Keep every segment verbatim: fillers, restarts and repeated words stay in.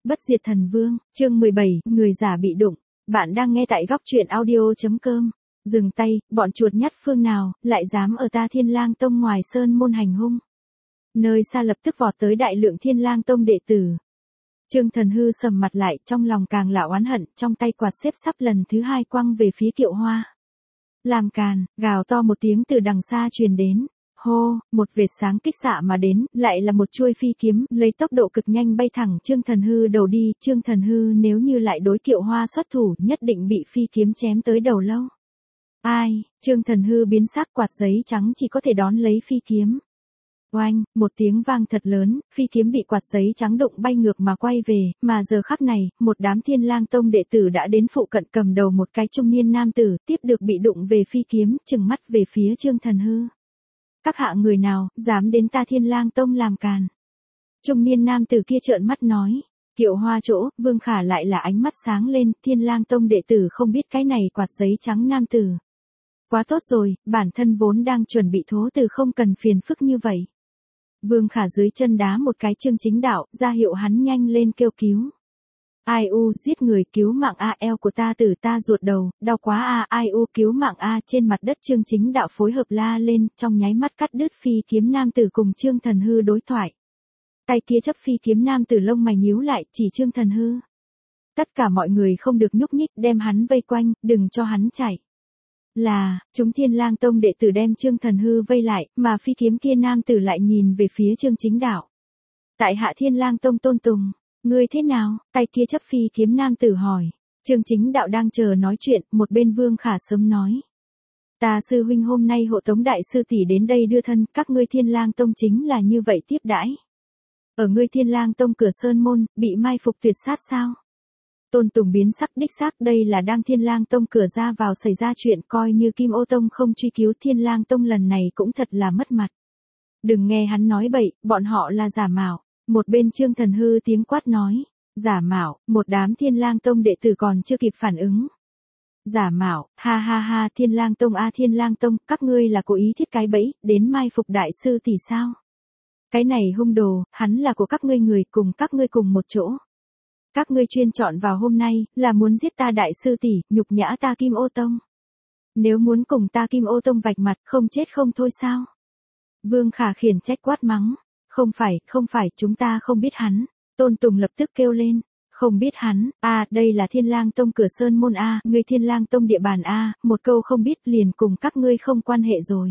Bất diệt thần vương, chương mười bảy, người giả bị đụng. Bạn đang nghe tại góc truyện audio.com. Dừng tay, bọn chuột nhắt phương nào, lại dám ở ta Thiên Lang Tông ngoài sơn môn hành hung. Nơi xa lập tức vọt tới đại lượng Thiên Lang Tông đệ tử. Trương Thần Hư sầm mặt lại, trong lòng càng là oán hận, trong tay quạt xếp sắp lần thứ hai quăng về phía Kiệu Hoa. Làm càn, gào to một tiếng từ đằng xa truyền đến. Hô, một vệt sáng kích xạ mà đến, lại là một chuôi phi kiếm, lấy tốc độ cực nhanh bay thẳng Trương Thần Hư đầu đi. Trương Thần Hư nếu như lại đối Kiệu Hoa xuất thủ, nhất định bị phi kiếm chém tới đầu lâu. Ai, Trương Thần Hư biến sắc, quạt giấy trắng chỉ có thể đón lấy phi kiếm. Oanh, một tiếng vang thật lớn, phi kiếm bị quạt giấy trắng đụng bay ngược mà quay về, mà giờ khắc này, một đám Thiên Lang Tông đệ tử đã đến phụ cận, cầm đầu một cái trung niên nam tử, tiếp được bị đụng về phi kiếm, trừng mắt về phía Trương Thần Hư. Các hạ người nào, dám đến ta Thiên Lang Tông làm càn. Trung niên nam tử kia trợn mắt nói. Kiệu Hoa chỗ, Vương Khả lại là ánh mắt sáng lên, Thiên Lang Tông đệ tử không biết cái này quạt giấy trắng nam tử. Quá tốt rồi, bản thân vốn đang chuẩn bị thố từ, không cần phiền phức như vậy. Vương Khả dưới chân đá một cái Trương Chính Đạo, ra hiệu hắn nhanh lên kêu cứu. Ai u, giết người, cứu mạng a, eo của ta, tử ta ruột đầu, đau quá a, ai u, cứu mạng a. Trên mặt đất Trương Chính Đạo phối hợp la lên, trong nháy mắt cắt đứt phi kiếm nam tử cùng Trương Thần Hư đối thoại. Tay kia chấp phi kiếm nam tử lông mày nhíu lại, chỉ Trương Thần Hư. Tất cả mọi người không được nhúc nhích, đem hắn vây quanh, đừng cho hắn chạy. Là, chúng Thiên Lang Tông đệ tử đem Trương Thần Hư vây lại, mà phi kiếm kia nam tử lại nhìn về phía Trương Chính Đạo. Tại hạ Thiên Lang Tông Tôn Tùng, ngươi thế nào? Tay kia chấp phi kiếm nam tử hỏi. Trương Chính Đạo đang chờ nói chuyện, một bên Vương Khả sớm nói. Ta sư huynh hôm nay hộ tống đại sư tỷ đến đây đưa thân, các ngươi Thiên Lang Tông chính là như vậy tiếp đãi. Ở ngươi Thiên Lang Tông cửa sơn môn, bị mai phục tuyệt sát sao? Tôn Tùng biến sắc, đích xác đây là đang Thiên Lang Tông cửa ra vào xảy ra chuyện, coi như Kim Ô Tông không truy cứu, Thiên Lang Tông lần này cũng thật là mất mặt. Đừng nghe hắn nói bậy, bọn họ là giả mạo. Một bên Trương Thần Hư tiếng quát nói. Giả mạo, một đám Thiên Lang Tông đệ tử còn chưa kịp phản ứng. Giả mạo, ha ha ha, Thiên Lang Tông a, Thiên Lang Tông, các ngươi là cố ý thiết cái bẫy, đến mai phục đại sư tỷ sao? Cái này hung đồ, hắn là của các ngươi người, cùng các ngươi cùng một chỗ. Các ngươi chuyên chọn vào hôm nay, là muốn giết ta đại sư tỷ, nhục nhã ta Kim Ô Tông. Nếu muốn cùng ta Kim Ô Tông vạch mặt, không chết không thôi sao? Vương Khả khiển trách quát mắng. Không phải, không phải, chúng ta không biết hắn. Tôn Tùng lập tức kêu lên. Không biết hắn, a, đây là Thiên Lang Tông cửa sơn môn a, ngươi Thiên Lang Tông địa bàn a, một câu không biết liền cùng các ngươi không quan hệ rồi.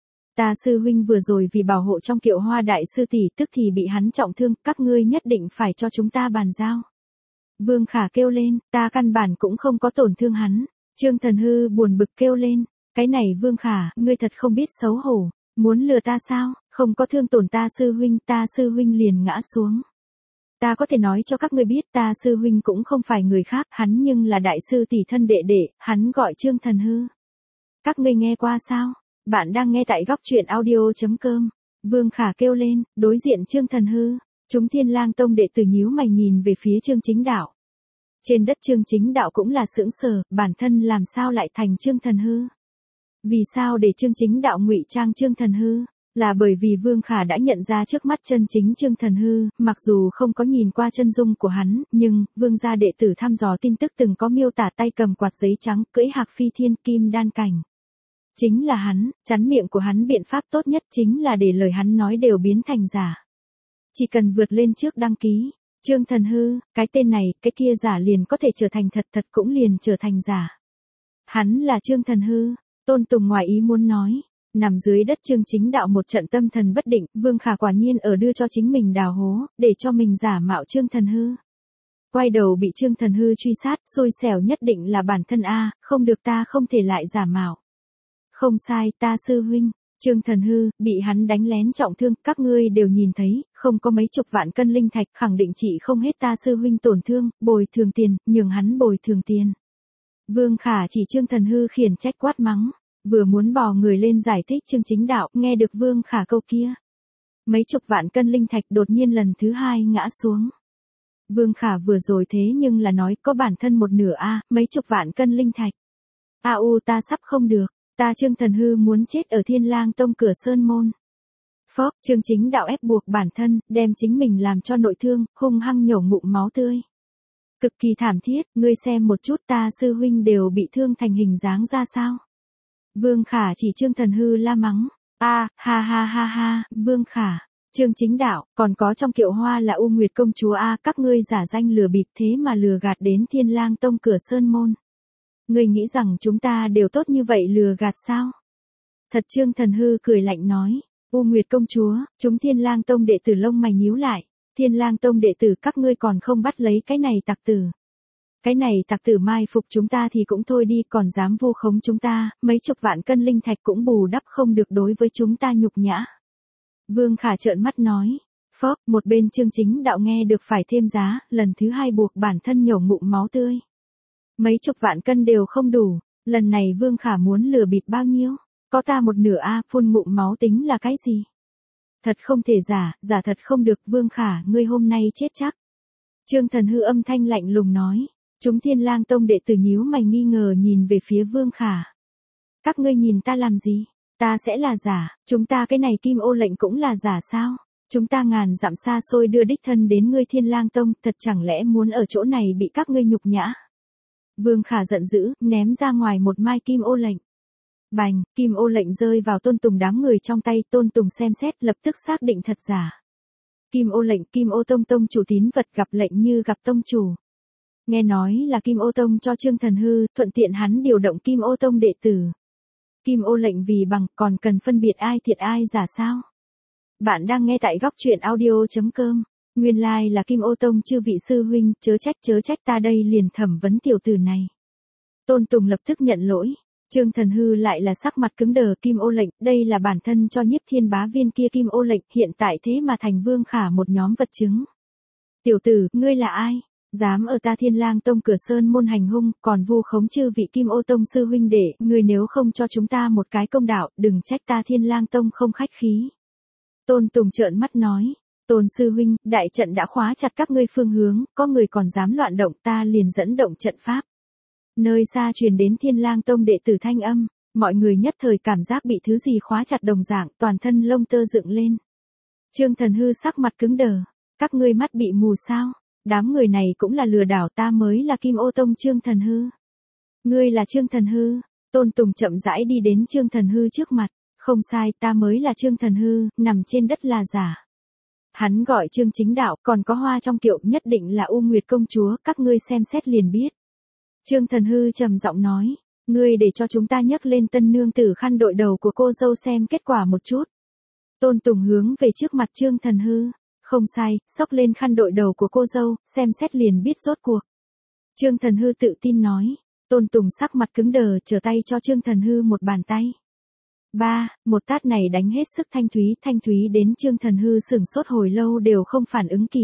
Ta sư huynh vừa rồi vì bảo hộ trong Kiệu Hoa đại sư tỷ, tức thì bị hắn trọng thương, các ngươi nhất định phải cho chúng ta bàn giao. Vương Khả kêu lên, ta căn bản cũng không có tổn thương hắn. Trương Thần Hư buồn bực kêu lên, cái này Vương Khả, ngươi thật không biết xấu hổ, muốn lừa ta sao? Không có thương tổn ta sư huynh, ta sư huynh liền ngã xuống. Ta có thể nói cho các ngươi biết, ta sư huynh cũng không phải người khác, hắn nhưng là đại sư tỷ thân đệ đệ, hắn gọi Trương Thần Hư. Các ngươi nghe qua sao? Bạn đang nghe tại góc truyện audio.com. Vương Khả kêu lên, đối diện Trương Thần Hư. Chúng Thiên Lang Tông đệ tử nhíu mày nhìn về phía Trương Chính Đạo. Trên đất Trương Chính Đạo cũng là sững sờ, bản thân làm sao lại thành Trương Thần Hư? Vì sao để Trương Chính Đạo ngụy trang Trương Thần Hư? Là bởi vì Vương Khả đã nhận ra trước mắt chân chính Trương Thần Hư, mặc dù không có nhìn qua chân dung của hắn, nhưng Vương gia đệ tử thăm dò tin tức từng có miêu tả tay cầm quạt giấy trắng, cưỡi hạc phi thiên kim đan cảnh. Chính là hắn, chắn miệng của hắn biện pháp tốt nhất chính là để lời hắn nói đều biến thành giả. Chỉ cần vượt lên trước đăng ký, Trương Thần Hư, cái tên này, cái kia giả liền có thể trở thành thật, thật cũng liền trở thành giả. Hắn là Trương Thần Hư, Tôn Tùng ngoài ý muốn nói. Nằm dưới đất Trương Chính Đạo một trận tâm thần bất định, Vương Khả quả nhiên ở đưa cho chính mình đào hố, để cho mình giả mạo Trương Thần Hư. Quay đầu bị Trương Thần Hư truy sát, xui xẻo nhất định là bản thân a, không được, ta không thể lại giả mạo. Không sai, ta sư huynh. Trương Thần Hư, bị hắn đánh lén trọng thương, các ngươi đều nhìn thấy, không có mấy chục vạn cân linh thạch, khẳng định trị không hết ta sư huynh tổn thương, bồi thường tiền, nhường hắn bồi thường tiền. Vương Khả chỉ Trương Thần Hư khiển trách quát mắng, vừa muốn bò người lên giải thích Trương Chính Đạo, nghe được Vương Khả câu kia. Mấy chục vạn cân linh thạch đột nhiên lần thứ hai ngã xuống. Vương Khả vừa rồi thế nhưng là nói có bản thân một nửa a, mấy chục vạn cân linh thạch. A u ta sắp không được. Ta Trương Thần Hư muốn chết ở Thiên Lang Tông cửa sơn môn. Phốc, Trương Chính Đạo ép buộc bản thân, đem chính mình làm cho nội thương, hung hăng nhổ ngụm máu tươi. Cực kỳ thảm thiết, ngươi xem một chút ta sư huynh đều bị thương thành hình dáng ra sao. Vương Khả chỉ Trương Thần Hư la mắng. A, ha ha ha ha, Vương Khả. Trương Chính Đạo, còn có trong kiệu hoa là U Nguyệt công chúa A, các ngươi giả danh lừa bịp thế mà lừa gạt đến Thiên Lang Tông cửa sơn môn. Ngươi nghĩ rằng chúng ta đều tốt như vậy lừa gạt sao? Thật Trương Thần Hư cười lạnh nói. U Nguyệt công chúa, chúng Thiên Lang Tông đệ tử lông mày nhíu lại. Thiên Lang Tông đệ tử các ngươi còn không bắt lấy cái này tặc tử. Cái này tặc tử mai phục chúng ta thì cũng thôi đi, còn dám vu khống chúng ta, mấy chục vạn cân linh thạch cũng bù đắp không được đối với chúng ta nhục nhã. Vương Khả trợn mắt nói. Phốc, một bên Trương Chính Đạo nghe được phải thêm giá, lần thứ hai buộc bản thân nhổ ngụm máu tươi. Mấy chục vạn cân đều không đủ, lần này Vương Khả muốn lừa bịp bao nhiêu? Có ta một nửa a, phun ngụm máu tính là cái gì? Thật không thể giả, giả thật không được, Vương Khả, ngươi hôm nay chết chắc. Trương Thần Hư âm thanh lạnh lùng nói. Chúng Thiên Lang Tông đệ tử nhíu mày nghi ngờ nhìn về phía Vương Khả. Các ngươi nhìn ta làm gì? Ta sẽ là giả, chúng ta cái này Kim Ô lệnh cũng là giả sao? Chúng ta ngàn dặm xa xôi đưa đích thân đến ngươi Thiên Lang Tông, thật chẳng lẽ muốn ở chỗ này bị các ngươi nhục nhã? Vương Khả giận dữ, ném ra ngoài một mai Kim Ô lệnh. Bành, Kim Ô lệnh rơi vào Tôn Tùng đám người trong tay, Tôn Tùng xem xét lập tức xác định thật giả. Kim Ô lệnh, Kim Ô Tông tông chủ tín vật gặp lệnh như gặp tông chủ. Nghe nói là Kim Ô Tông cho Trương Thần Hư, thuận tiện hắn điều động Kim Ô Tông đệ tử. Kim Ô lệnh vì bằng, còn cần phân biệt ai thiệt ai giả sao? Bạn đang nghe tại góc truyện audio chấm com. Nguyên lai like là Kim Ô Tông chư vị sư huynh, chớ trách chớ trách ta đây liền thẩm vấn tiểu tử này. Tôn Tùng lập tức nhận lỗi. Trương Thần Hư lại là sắc mặt cứng đờ. Kim Ô lệnh, đây là bản thân cho Nhiếp Thiên Bá viên kia Kim Ô lệnh, hiện tại thế mà thành Vương Khả một nhóm vật chứng. Tiểu tử, ngươi là ai? Dám ở ta Thiên Lang Tông cửa sơn môn hành hung, còn vu khống chư vị Kim Ô Tông sư huynh đệ, ngươi nếu không cho chúng ta một cái công đạo, đừng trách ta Thiên Lang Tông không khách khí. Tôn Tùng trợn mắt nói. Tôn sư huynh, đại trận đã khóa chặt các ngươi phương hướng, có người còn dám loạn động, ta liền dẫn động trận pháp. Nơi xa truyền đến Thiên Lang Tông đệ tử thanh âm, mọi người nhất thời cảm giác bị thứ gì khóa chặt đồng dạng, toàn thân lông tơ dựng lên. Trương Thần Hư sắc mặt cứng đờ, các ngươi mắt bị mù sao? Đám người này cũng là lừa đảo, ta mới là Kim Ô Tông Trương Thần Hư. Ngươi là Trương Thần Hư? Tôn Tùng chậm rãi đi đến Trương Thần Hư trước mặt, không sai, ta mới là Trương Thần Hư, nằm trên đất là giả. Hắn gọi Trương Chính Đạo, còn có hoa trong kiệu, nhất định là U Nguyệt công chúa, các ngươi xem xét liền biết. Trương Thần Hư trầm giọng nói, ngươi để cho chúng ta nhấc lên tân nương tử khăn đội đầu của cô dâu xem kết quả một chút. Tôn Tùng hướng về trước mặt Trương Thần Hư, không sai, xốc lên khăn đội đầu của cô dâu, xem xét liền biết rốt cuộc. Trương Thần Hư tự tin nói, Tôn Tùng sắc mặt cứng đờ, trở tay cho Trương Thần Hư một bàn tay. Ba, một tát này đánh hết sức Thanh Thúy, Thanh Thúy đến Trương Thần Hư sửng sốt hồi lâu đều không phản ứng kịp.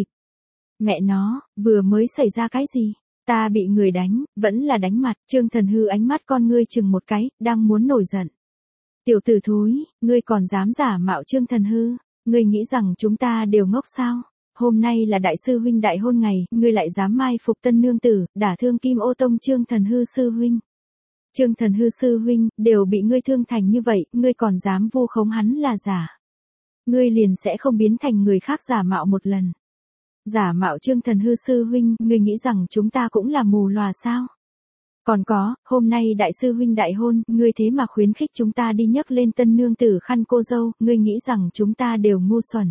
Mẹ nó, vừa mới xảy ra cái gì? Ta bị người đánh, vẫn là đánh mặt. Trương Thần Hư ánh mắt con ngươi chừng một cái, đang muốn nổi giận. Tiểu tử thúi, ngươi còn dám giả mạo Trương Thần Hư, ngươi nghĩ rằng chúng ta đều ngốc sao? Hôm nay là đại sư huynh đại hôn ngày, ngươi lại dám mai phục tân nương tử, đả thương Kim Ô Tông Trương Thần Hư sư huynh. Trương Thần Hư sư huynh, đều bị ngươi thương thành như vậy, ngươi còn dám vu khống hắn là giả. Ngươi liền sẽ không biến thành người khác giả mạo một lần. Giả mạo Trương Thần Hư sư huynh, ngươi nghĩ rằng chúng ta cũng là mù lòa sao? Còn có, hôm nay đại sư huynh đại hôn, ngươi thế mà khuyến khích chúng ta đi nhấc lên tân nương tử khăn cô dâu, ngươi nghĩ rằng chúng ta đều ngu xuẩn.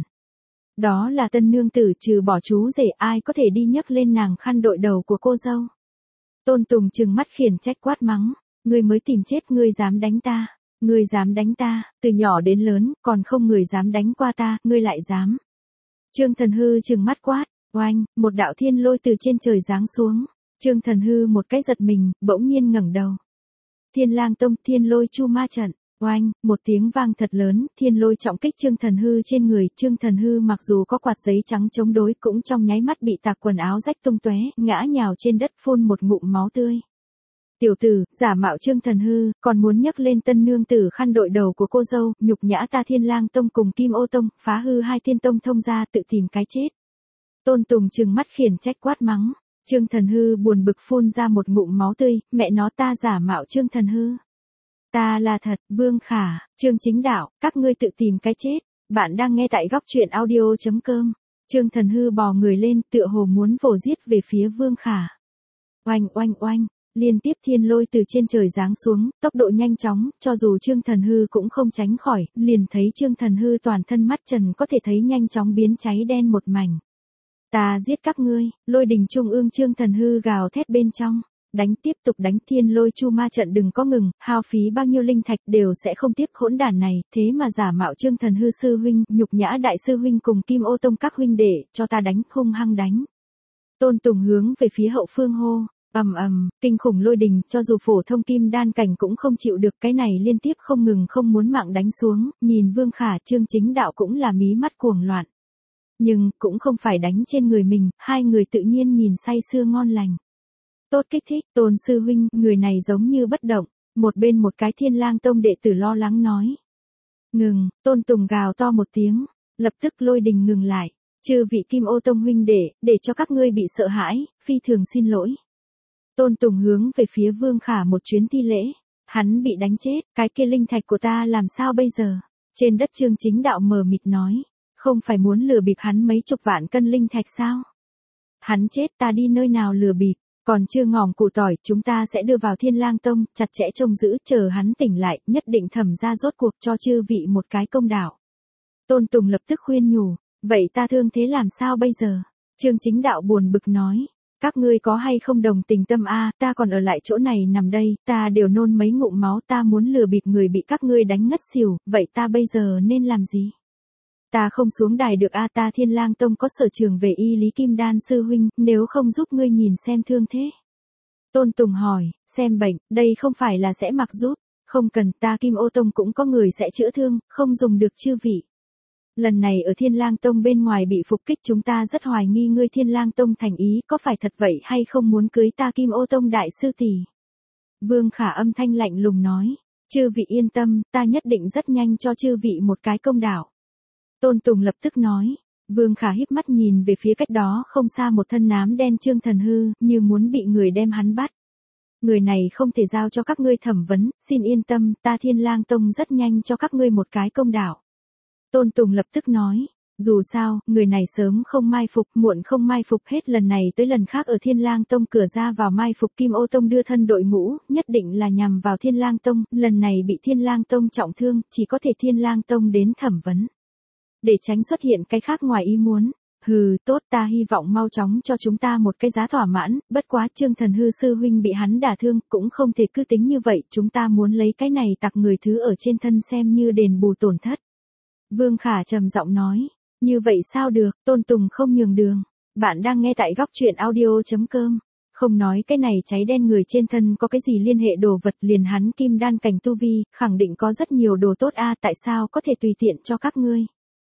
Đó là tân nương tử, trừ bỏ chú rể ai có thể đi nhấc lên nàng khăn đội đầu của cô dâu. Tôn Tùng trừng mắt khiển trách quát mắng, ngươi mới tìm chết, ngươi dám đánh ta, ngươi dám đánh ta, từ nhỏ đến lớn, còn không người dám đánh qua ta, ngươi lại dám. Trương Thần Hư trừng mắt quát, oanh, một đạo thiên lôi từ trên trời giáng xuống. Trương Thần Hư một cái giật mình, bỗng nhiên ngẩng đầu. Thiên Lang Tông thiên lôi chu ma trận, oanh, một tiếng vang thật lớn, thiên lôi trọng kích Trương Thần Hư trên người. Trương Thần Hư mặc dù có quạt giấy trắng chống đối cũng trong nháy mắt bị tạc quần áo rách tung tóe, ngã nhào trên đất phun một ngụm máu tươi. Tiểu tử, giả mạo Trương Thần Hư, còn muốn nhấc lên tân nương tử khăn đội đầu của cô dâu, nhục nhã ta Thiên Lang Tông cùng Kim Ô Tông, phá hư hai thiên tông thông gia, tự tìm cái chết. Tôn Tùng trừng mắt khiển trách quát mắng. Trương Thần Hư buồn bực phun ra một ngụm máu tươi, mẹ nó ta giả mạo Trương Thần Hư. Ta là thật, Vương Khả, Trương Chính Đạo, các ngươi tự tìm cái chết. Bạn đang nghe tại góc truyện audio chấm com. Trương Thần Hư bò người lên, tựa hồ muốn vồ giết về phía Vương Khả. Oanh oanh oanh, liên tiếp thiên lôi từ trên trời giáng xuống, tốc độ nhanh chóng, cho dù Trương Thần Hư cũng không tránh khỏi, liền thấy Trương Thần Hư toàn thân mắt trần có thể thấy nhanh chóng biến cháy đen một mảnh. Ta giết các ngươi, lôi đình trung ương Trương Thần Hư gào thét bên trong. Đánh tiếp tục đánh, thiên lôi chu ma trận đừng có ngừng, hao phí bao nhiêu linh thạch đều sẽ không tiếp hỗn đản này, thế mà giả mạo Trương Thần Hư sư huynh, nhục nhã đại sư huynh cùng Kim Ô Tông các huynh đệ, cho ta đánh, hung hăng đánh. Tôn Tùng hướng về phía hậu phương hô, ầm ầm, kinh khủng lôi đình, cho dù phổ thông kim đan cảnh cũng không chịu được, cái này liên tiếp không ngừng không muốn mạng đánh xuống, nhìn Vương Khả, Trương Chính Đạo cũng là mí mắt cuồng loạn. Nhưng, cũng không phải đánh trên người mình, hai người tự nhiên nhìn say sưa ngon lành. Tốt kích thích, Tôn sư huynh, người này giống như bất động, một bên một cái Thiên Lang Tông đệ tử lo lắng nói. Ngừng, Tôn Tùng gào to một tiếng, lập tức lôi đình ngừng lại, chư vị Kim Ô Tông huynh đệ, để cho các ngươi bị sợ hãi, phi thường xin lỗi. Tôn Tùng hướng về phía Vương Khả một chuyến thi lễ, hắn bị đánh chết, cái kia linh thạch của ta làm sao bây giờ? Trên đất Trương Chính Đạo mờ mịt nói, không phải muốn lừa bịp hắn mấy chục vạn cân linh thạch sao? Hắn chết ta đi nơi nào lừa bịp? Còn chưa ngòm củ tỏi, chúng ta sẽ đưa vào Thiên Lang Tông, chặt chẽ trông giữ, chờ hắn tỉnh lại, nhất định thẩm ra rốt cuộc cho chư vị một cái công đạo. Tôn Tùng lập tức khuyên nhủ, vậy ta thương thế làm sao bây giờ? Trương Chính Đạo buồn bực nói, các ngươi có hay không đồng tình tâm a, ta còn ở lại chỗ này nằm đây, ta đều nôn mấy ngụm máu, ta muốn lừa bịp người bị các ngươi đánh ngất xỉu, vậy ta bây giờ nên làm gì? Ta không xuống đài được a, ta Thiên Lang Tông có sở trường về y lý kim đan sư huynh, nếu không giúp ngươi nhìn xem thương thế. Tôn Tùng hỏi, xem bệnh, đây không phải là sẽ mặc giúp, không cần, ta Kim Ô Tông cũng có người sẽ chữa thương, không dùng được chư vị. Lần này ở Thiên Lang Tông bên ngoài bị phục kích, chúng ta rất hoài nghi ngươi Thiên Lang Tông thành ý, có phải thật vậy hay không muốn cưới ta Kim Ô Tông đại sư tỷ? Vương Khả âm thanh lạnh lùng nói, chư vị yên tâm, ta nhất định rất nhanh cho chư vị một cái công đạo. Tôn Tùng lập tức nói, Vương Khả híp mắt nhìn về phía cách đó không xa một thân nám đen Trương Thần Hư, như muốn bị người đem hắn bắt. Người này không thể giao cho các ngươi thẩm vấn, xin yên tâm, ta Thiên Lang Tông rất nhanh cho các ngươi một cái công đạo. Tôn Tùng lập tức nói, dù sao, người này sớm không mai phục, muộn không mai phục, hết lần này tới lần khác ở Thiên Lang Tông cửa ra vào mai phục, Kim Ô Tông đưa thân đội ngũ, nhất định là nhằm vào Thiên Lang Tông, lần này bị Thiên Lang Tông trọng thương, chỉ có thể Thiên Lang Tông đến thẩm vấn. Để tránh xuất hiện cái khác ngoài ý muốn. Hừ, tốt, ta hy vọng mau chóng cho chúng ta một cái giá thỏa mãn, bất quá Trương Thần Hư sư huynh bị hắn đả thương, cũng không thể cứ tính như vậy, chúng ta muốn lấy cái này tặc người thứ ở trên thân xem như đền bù tổn thất. Vương Khả trầm giọng nói, như vậy sao được, Tôn Tùng không nhường đường. Bạn đang nghe tại góc truyện audio chấm com. Không nói cái này cháy đen người trên thân có cái gì liên hệ đồ vật, liền hắn kim đan cảnh tu vi, khẳng định có rất nhiều đồ tốt a, tại sao có thể tùy tiện cho các ngươi?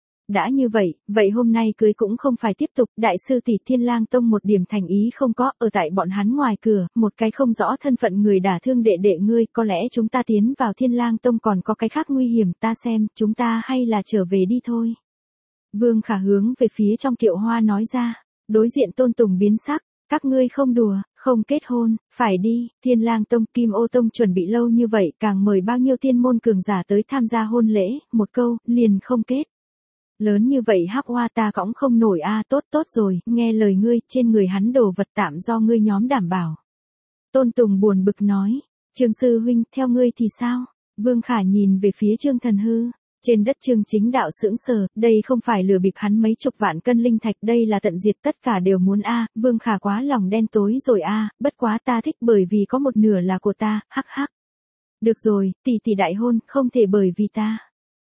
Đã như vậy, vậy hôm nay cưới cũng không phải tiếp tục, đại sư tỷ Thiên Lang Tông một điểm thành ý không có, ở tại bọn hắn ngoài cửa, một cái không rõ thân phận người đả thương đệ đệ ngươi, có lẽ chúng ta tiến vào Thiên Lang Tông còn có cái khác nguy hiểm, ta xem, chúng ta hay là trở về đi thôi. Vương Khả hướng về phía trong kiệu hoa nói ra, đối diện Tôn Tùng biến sắc, các ngươi không đùa, không kết hôn, phải đi, Thiên Lang Tông, Kim Ô Tông chuẩn bị lâu như vậy, càng mời bao nhiêu tiên môn cường giả tới tham gia hôn lễ, một câu, liền không kết. Lớn như vậy hắc hoa ta cõng không nổi a, tốt tốt rồi, nghe lời ngươi, trên người hắn đồ vật tạm do ngươi nhóm đảm bảo. Tôn Tùng buồn bực nói, Trương sư huynh, theo ngươi thì sao? Vương Khả nhìn về phía Trương Thần Hư, trên đất Trương Chính Đạo sững sờ, đây không phải lừa bịp hắn mấy chục vạn cân linh thạch, đây là tận diệt tất cả đều muốn a, Vương Khả quá lòng đen tối rồi a, bất quá ta thích bởi vì có một nửa là của ta, hắc hắc. Được rồi, tỷ tỷ đại hôn, không thể bởi vì ta.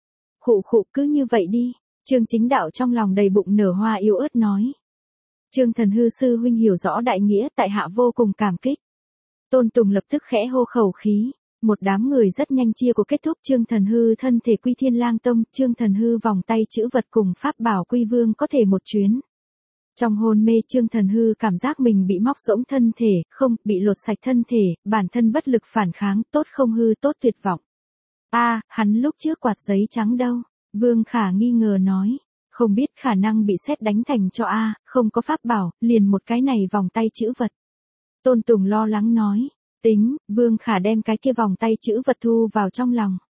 Khụ khụ, cứ như vậy đi. Trương Chính Đạo trong lòng đầy bụng nở hoa yếu ớt nói. Trương Thần Hư sư huynh hiểu rõ đại nghĩa, tại hạ vô cùng cảm kích. Tôn Tùng lập tức khẽ hô khẩu khí, một đám người rất nhanh chia của kết thúc. Trương Thần Hư thân thể quy Thiên Lang Tông, Trương Thần Hư vòng tay chữ vật cùng pháp bảo quy vương có thể một chuyến. Trong hôn mê Trương Thần Hư cảm giác mình bị móc rỗng thân thể, không, bị lột sạch thân thể, bản thân bất lực phản kháng, tốt không hư tốt tuyệt vọng. A, à, hắn lúc trước quạt giấy trắng đâu? Vương Khả nghi ngờ nói, không biết khả năng bị sét đánh thành cho A, không có pháp bảo, liền một cái này vòng tay chữ vật. Tôn Tùng lo lắng nói, tính, Vương Khả đem cái kia vòng tay chữ vật thu vào trong lòng.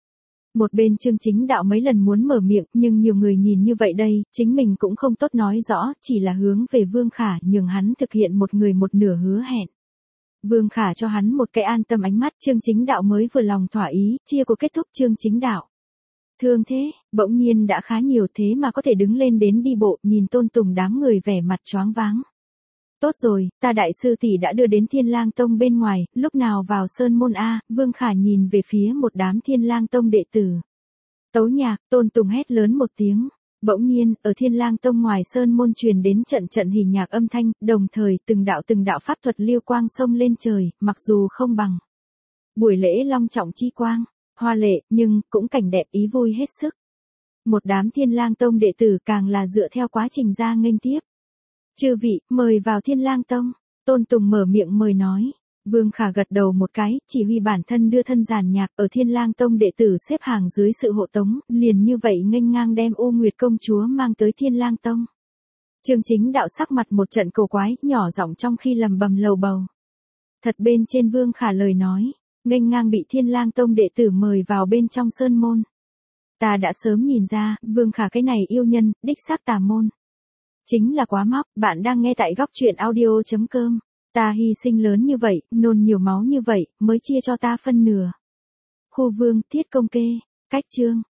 Một bên Chương Chính Đạo mấy lần muốn mở miệng, nhưng nhiều người nhìn như vậy đây, chính mình cũng không tốt nói rõ, chỉ là hướng về Vương Khả nhường hắn thực hiện một người một nửa hứa hẹn. Vương Khả cho hắn một cái an tâm ánh mắt, Chương Chính Đạo mới vừa lòng thỏa ý, chia của kết thúc. Chương Chính Đạo thương thế, bỗng nhiên đã khá nhiều thế mà có thể đứng lên đến đi bộ, nhìn Tôn Tùng đám người vẻ mặt choáng váng. Tốt rồi, ta đại sư tỷ đã đưa đến Thiên Lang Tông bên ngoài, lúc nào vào Sơn Môn A? Vương Khả nhìn về phía một đám Thiên Lang Tông đệ tử. Tấu nhạc, Tôn Tùng hét lớn một tiếng. Bỗng nhiên, ở Thiên Lang Tông ngoài Sơn Môn truyền đến trận trận hỉ nhạc âm thanh, đồng thời từng đạo từng đạo pháp thuật liêu quang xông lên trời, mặc dù không bằng buổi lễ long trọng chi quang, hoa lệ, nhưng cũng cảnh đẹp ý vui hết sức. Một đám Thiên Lang Tông đệ tử càng là dựa theo quá trình ra nghênh tiếp. Chư vị, mời vào Thiên Lang Tông. Tôn Tùng mở miệng mời nói. Vương Khả gật đầu một cái, chỉ huy bản thân đưa thân giàn nhạc ở Thiên Lang Tông đệ tử xếp hàng dưới sự hộ tống, liền như vậy nghênh ngang đem U Nguyệt công chúa mang tới Thiên Lang Tông. Chương Chính Đạo sắc mặt một trận cổ quái, nhỏ giọng trong khi lầm bầm lầu bầu. Thật bên trên Vương Khả lời nói, nghênh ngang bị Thiên Lang Tông đệ tử mời vào bên trong sơn môn. Ta đã sớm nhìn ra, Vương Khả cái này yêu nhân, đích xác tà môn. Chính là quá móc, bạn đang nghe tại góc truyện audio.com. Ta hy sinh lớn như vậy, nôn nhiều máu như vậy, mới chia cho ta phân nửa. Khu Vương, Thiết Công Kê, cách chương.